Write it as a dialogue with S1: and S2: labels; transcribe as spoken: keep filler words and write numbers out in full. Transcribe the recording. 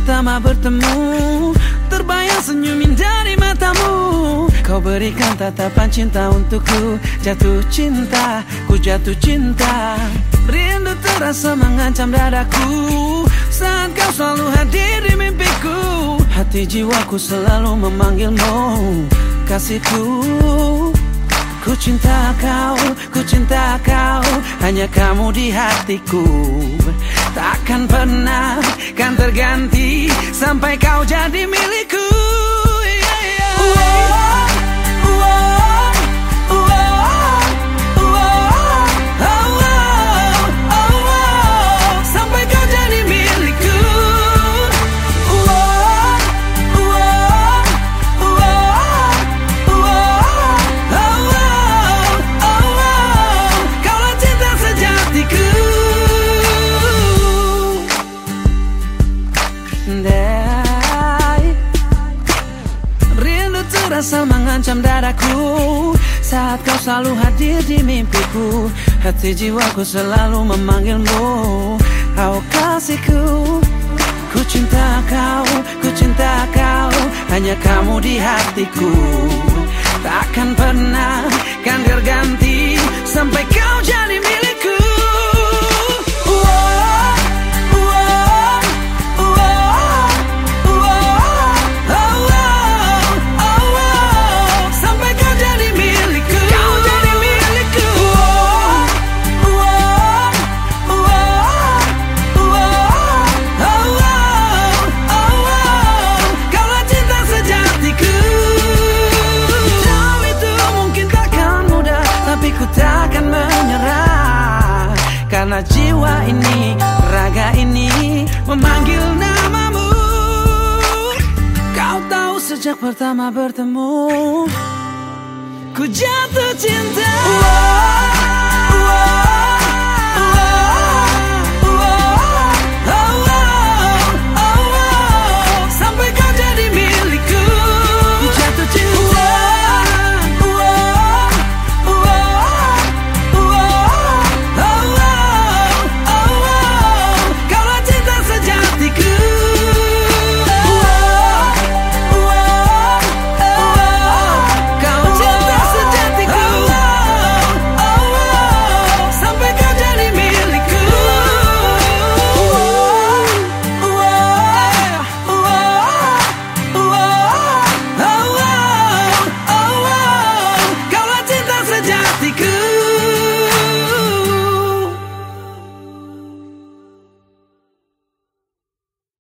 S1: pertama bertemu, terbayang senyum indah di matamu. Kau berikan tatapan cinta untukku, jatuh cinta, ku jatuh cinta. Rindu terasa mengancam dadaku, saat kau selalu hadir di mimpiku. Hati jiwaku selalu memanggilmu, kasihku. Ku cinta kau, ku cinta kau, hanya kamu di hatiku. Takkan pernah kan terganti sampai kau jadi milikku. Yeah, yeah. Wow, wow, wow, wow, oh, wow, oh, wow, sampai kau jadi milikku. Wow, wow, wow, wow, oh, wow, oh, wow, kaulah cinta sejatiku. Rindu terasa mengancam dadaku, saat kau selalu hadir di mimpiku. Hati jiwaku selalu memanggilmu, oh kasihku. Ku cinta kau, ku cinta kau, hanya kamu di hatiku. Takkan pernah kan terganti sampai kau jadi milikku. Takkan menyerah, karena jiwa ini, raga ini memanggil namamu. Kau tahu sejak pertama bertemu, ku jatuh cinta. Wow, wow.